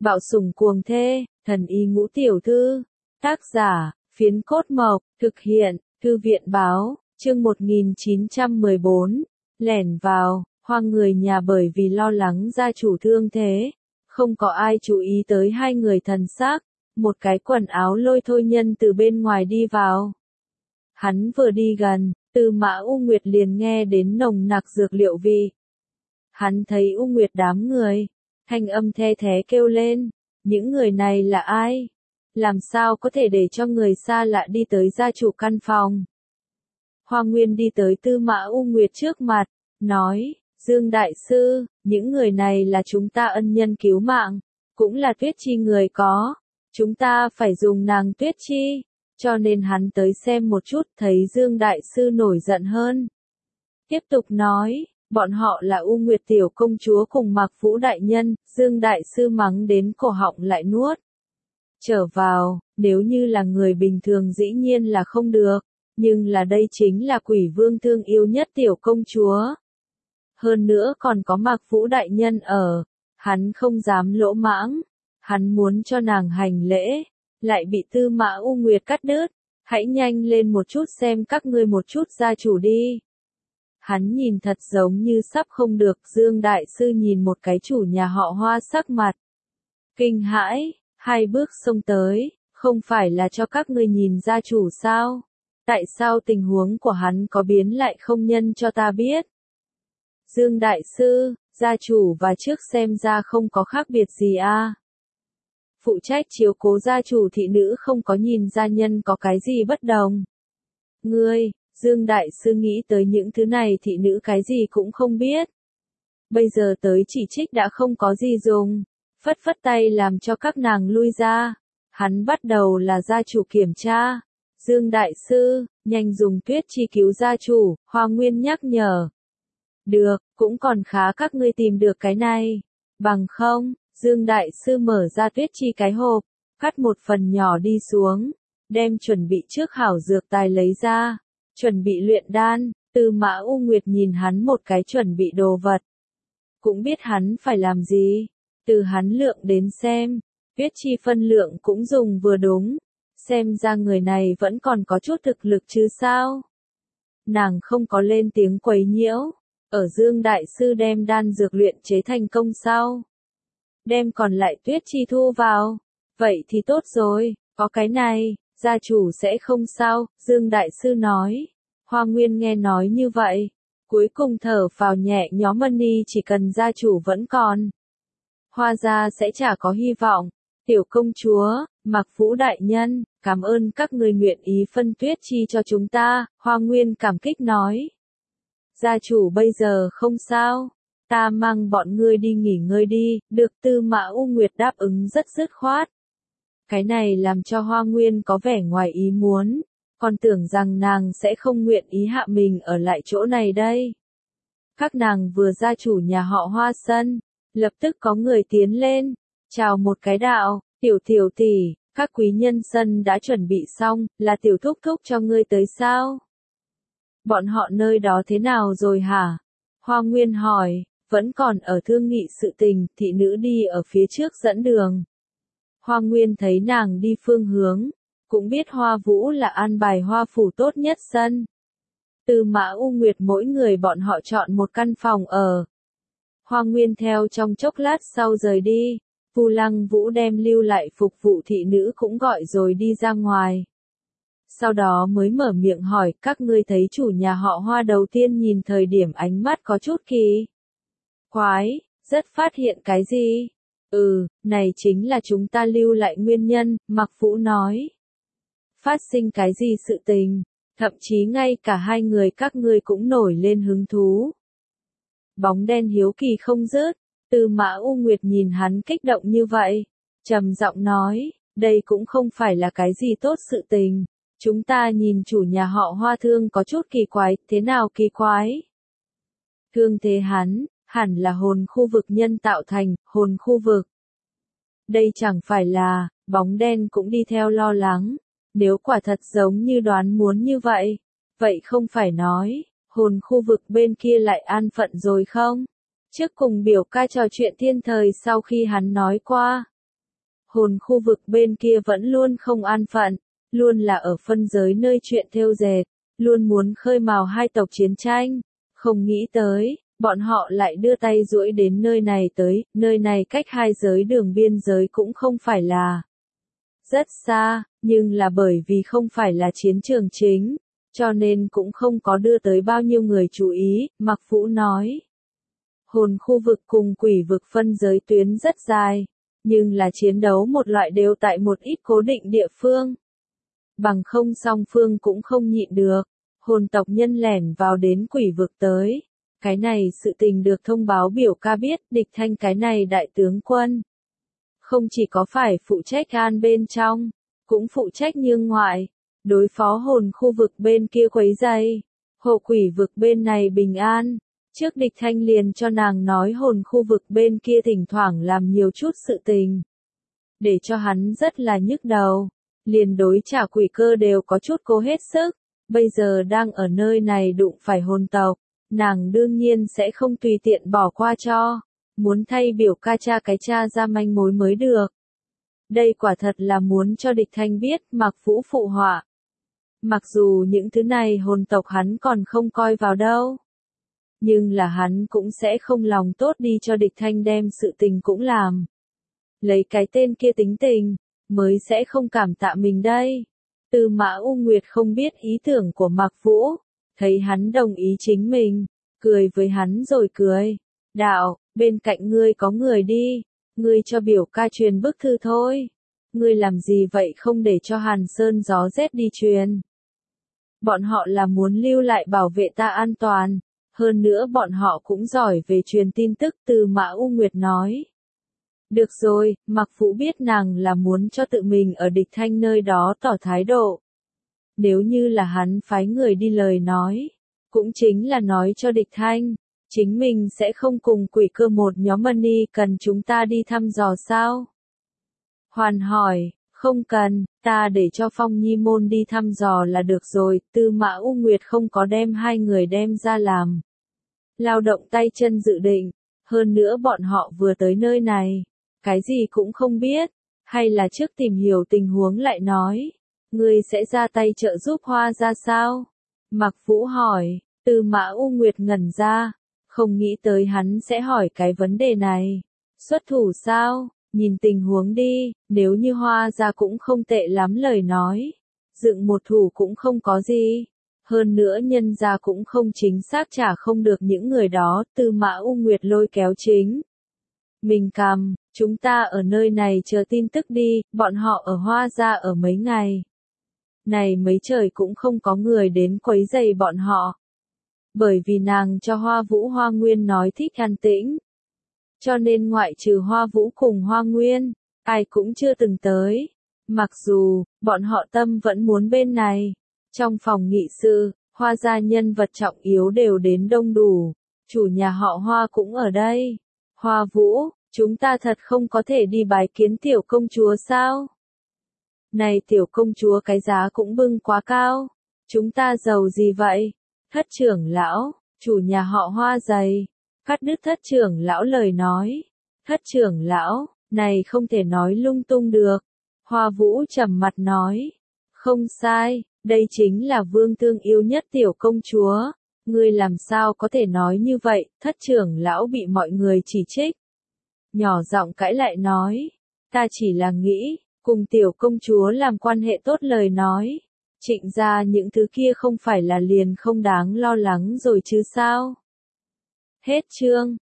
Bạo sủng cuồng thê, thần y ngũ tiểu thư. Tác giả, Phiến Cốt Mộc, thực hiện, Thư viện báo, chương 1914, lẻn vào, Hoa người nhà bởi vì lo lắng gia chủ thương thế. Không có ai chú ý tới hai người thần sắc, một cái quần áo lôi thôi nhân từ bên ngoài đi vào. Hắn vừa đi gần, Tư Mã U Nguyệt liền nghe đến nồng nặc dược liệu vị. Hắn thấy U Nguyệt đám người, thanh âm the thé kêu lên, những người này là ai? Làm sao có thể để cho người xa lạ đi tới gia chủ căn phòng? Hoa Nguyên đi tới Tư Mã U Nguyệt trước mặt, nói, Dương Đại Sư, những người này là chúng ta ân nhân cứu mạng, cũng là Tuyết Chi người có, chúng ta phải dùng nàng Tuyết Chi, cho nên hắn tới xem một chút thấy Dương Đại Sư nổi giận hơn. Tiếp tục nói, bọn họ là U Nguyệt Tiểu Công Chúa cùng Mạc Vũ Đại Nhân, Dương Đại Sư mắng đến cổ họng lại nuốt. Trở vào, nếu như là người bình thường dĩ nhiên là không được, nhưng là đây chính là Quỷ Vương thương yêu nhất Tiểu Công Chúa. Hơn nữa còn có Mạc Vũ Đại Nhân ở, hắn không dám lỗ mãng, hắn muốn cho nàng hành lễ, lại bị Tư Mã U Nguyệt cắt đứt, hãy nhanh lên một chút xem các ngươi một chút gia chủ đi. Hắn nhìn thật giống như sắp không được, Dương Đại Sư nhìn một cái chủ nhà họ Hoa sắc mặt. Kinh hãi, hai bước xông tới, không phải là cho các ngươi nhìn gia chủ sao? Tại sao tình huống của hắn có biến lại không nhân cho ta biết? Dương Đại Sư, gia chủ và trước xem ra không có khác biệt gì à? Phụ trách chiếu cố gia chủ thị nữ không có nhìn gia nhân có cái gì bất đồng. Ngươi, Dương Đại Sư nghĩ tới những thứ này thị nữ cái gì cũng không biết. Bây giờ tới chỉ trích đã không có gì dùng, phất phất tay làm cho các nàng lui ra. Hắn bắt đầu là gia chủ kiểm tra. Dương Đại Sư, nhanh dùng Tuyết Chi cứu gia chủ, Hoa Nguyên nhắc nhở. Được, cũng còn khá các ngươi tìm được cái này. Bằng không, Dương Đại Sư mở ra Tuyết Chi cái hộp, cắt một phần nhỏ đi xuống, đem chuẩn bị trước hảo dược tài lấy ra, chuẩn bị luyện đan. Tư Mã U Nguyệt nhìn hắn một cái chuẩn bị đồ vật, cũng biết hắn phải làm gì, từ hắn lượng đến xem, Tuyết Chi phân lượng cũng dùng vừa đúng, xem ra người này vẫn còn có chút thực lực chứ sao. Nàng không có lên tiếng quấy nhiễu, ở Dương Đại Sư đem đan dược luyện chế thành công sau. Đem còn lại Tuyết Chi thu vào, vậy thì tốt rồi, có cái này, gia chủ sẽ không sao, Dương Đại Sư nói. Hoa Nguyên nghe nói như vậy, cuối cùng thở phào nhẹ nhõm, Mani chỉ cần gia chủ vẫn còn, Hoa gia sẽ chả có hy vọng. Tiểu Công Chúa, Mạc Vũ Đại Nhân, cảm ơn các người nguyện ý phân Tuyết Chi cho chúng ta, Hoa Nguyên cảm kích nói. Gia chủ bây giờ không sao, ta mang bọn ngươi đi nghỉ ngơi đi, được. Tư Mã U Nguyệt đáp ứng rất dứt khoát. Cái này làm cho Hoa Nguyên có vẻ ngoài ý muốn, còn tưởng rằng nàng sẽ không nguyện ý hạ mình ở lại chỗ này đây. Các nàng vừa ra chủ nhà họ Hoa sân, lập tức có người tiến lên, chào một cái đạo, tiểu tỷ, các quý nhân sân đã chuẩn bị xong, là tiểu thúc thúc cho ngươi tới sao? Bọn họ nơi đó thế nào rồi hả? Hoa Nguyên hỏi, vẫn còn ở thương nghị sự tình, thị nữ đi ở phía trước dẫn đường. Hoa Nguyên thấy nàng đi phương hướng, cũng biết Hoa Vũ là an bài Hoa phủ tốt nhất sân. Tư Mã U Nguyệt mỗi người bọn họ chọn một căn phòng ở. Hoa Nguyên theo trong chốc lát sau rời đi, Vu Lăng Vũ đem lưu lại phục vụ thị nữ cũng gọi rồi đi ra ngoài. Sau đó mới mở miệng hỏi, các ngươi thấy chủ nhà họ Hoa đầu tiên nhìn thời điểm ánh mắt có chút kỳ quái, rất phát hiện cái gì? Này chính là chúng ta lưu lại nguyên nhân, Mạc Vũ nói. Phát sinh cái gì sự tình, thậm chí ngay cả hai người các ngươi cũng nổi lên hứng thú. Bóng đen hiếu kỳ không dứt, Tư Mã U Nguyệt nhìn hắn kích động như vậy, trầm giọng nói, đây cũng không phải là cái gì tốt sự tình. Chúng ta nhìn chủ nhà họ Hoa thương có chút kỳ quái, thế nào kỳ quái? Thương thế hắn, hẳn là hồn khu vực nhân tạo thành, hồn khu vực. Đây chẳng phải là, bóng đen cũng đi theo lo lắng, nếu quả thật giống như đoán muốn như vậy, vậy không phải nói, hồn khu vực bên kia lại an phận rồi không? Trước cùng biểu ca trò chuyện thiên thời sau khi hắn nói qua, Hồn khu vực bên kia vẫn luôn không an phận, luôn là ở phân giới nơi chuyện thêu dệt, luôn muốn khơi mào hai tộc chiến tranh. Không nghĩ tới, bọn họ lại đưa tay duỗi đến nơi này tới, nơi này cách hai giới đường biên giới cũng không phải là rất xa, nhưng là bởi vì không phải là chiến trường chính, cho nên cũng không có đưa tới bao nhiêu người chú ý, Mạc Vũ nói. Hồn khu vực cùng quỷ vực phân giới tuyến rất dài, nhưng là chiến đấu một loại đều tại một ít cố định địa phương. Bằng không song phương cũng không nhịn được, hồn tộc nhân lẻn vào đến quỷ vực tới. Cái này sự tình được thông báo biểu ca biết, địch thanh cái này đại tướng quân. Không chỉ có phải phụ trách an bên trong, cũng phụ trách nhương ngoại, đối phó hồn khu vực bên kia quấy rầy, hộ quỷ vực bên này bình an. Trước địch thanh liền cho nàng nói hồn khu vực bên kia thỉnh thoảng làm nhiều chút sự tình. Để cho hắn rất là nhức đầu, liền đối trả quỷ cơ đều có chút cố hết sức, bây giờ đang ở nơi này đụng phải hồn tộc, nàng đương nhiên sẽ không tùy tiện bỏ qua cho, muốn thay biểu ca cha cái cha ra manh mối mới được. Đây quả thật là muốn cho địch thanh biết Mạc Vũ phụ họa. Mặc dù những thứ này hồn tộc hắn còn không coi vào đâu. Nhưng là hắn cũng sẽ không lòng tốt đi cho địch thanh đem sự tình cũng làm. Lấy cái tên kia tính tình, mới sẽ không cảm tạ mình đây. Tư Mã U Nguyệt không biết ý tưởng của Mạc Vũ, thấy hắn đồng ý chính mình, cười với hắn rồi cười. Đạo, bên cạnh ngươi có người đi, ngươi cho biểu ca truyền bức thư thôi. Ngươi làm gì vậy không để cho Hàn Sơn gió rét đi truyền. Bọn họ là muốn lưu lại bảo vệ ta an toàn. Hơn nữa bọn họ cũng giỏi về truyền tin tức, Tư Mã U Nguyệt nói. Được rồi, Mạc Vũ biết nàng là muốn cho tự mình ở địch thanh nơi đó tỏ thái độ. Nếu như là hắn phái người đi lời nói, cũng chính là nói cho địch thanh, chính mình sẽ không cùng quỷ cơ một nhóm money cần chúng ta đi thăm dò sao? Hoàn hỏi, không cần, ta để cho Phong Nhi môn đi thăm dò là được rồi, Tư Mã U Nguyệt không có đem hai người đem ra làm. Lao động tay chân dự định, hơn nữa bọn họ vừa tới nơi này, cái gì cũng không biết, hay là trước tìm hiểu tình huống lại nói, ngươi sẽ ra tay trợ giúp Hoa ra sao? Mạc Vũ hỏi, Tư Mã U Nguyệt ngẩn ra, không nghĩ tới hắn sẽ hỏi cái vấn đề này. Xuất thủ sao? Nhìn tình huống đi, nếu như Hoa ra cũng không tệ lắm lời nói, dựng một thủ cũng không có gì. Hơn nữa nhân ra cũng không chính xác trả không được những người đó, Tư Mã U Nguyệt lôi kéo chính. Mình cầm, chúng ta ở nơi này chờ tin tức đi, bọn họ ở Hoa ra ở mấy ngày. Này mấy trời cũng không có người đến quấy rầy bọn họ. Bởi vì nàng cho Hoa Vũ Hoa Nguyên nói thích an tĩnh. Cho nên ngoại trừ Hoa Vũ cùng Hoa Nguyên, ai cũng chưa từng tới. Mặc dù, bọn họ tâm vẫn muốn bên này. Trong phòng nghị sự, Hoa gia nhân vật trọng yếu đều đến đông đủ. Chủ nhà họ Hoa cũng ở đây. Hoa Vũ, chúng ta thật không có thể đi bái kiến tiểu công chúa sao? Này tiểu công chúa cái giá cũng bưng quá cao. Chúng ta giàu gì vậy? Thất trưởng lão, chủ nhà họ Hoa dày. Cắt đứt thất trưởng lão lời nói. Thất trưởng lão, này không thể nói lung tung được. Hoa Vũ trầm mặt nói. Không sai, đây chính là vương thương yêu nhất tiểu công chúa. Ngươi làm sao có thể nói như vậy? Thất trưởng lão bị mọi người chỉ trích. Nhỏ giọng cãi lại nói. Ta chỉ là nghĩ, cùng tiểu công chúa làm quan hệ tốt lời nói. Trịnh ra những thứ kia không phải là liền không đáng lo lắng rồi chứ sao? Hết chương.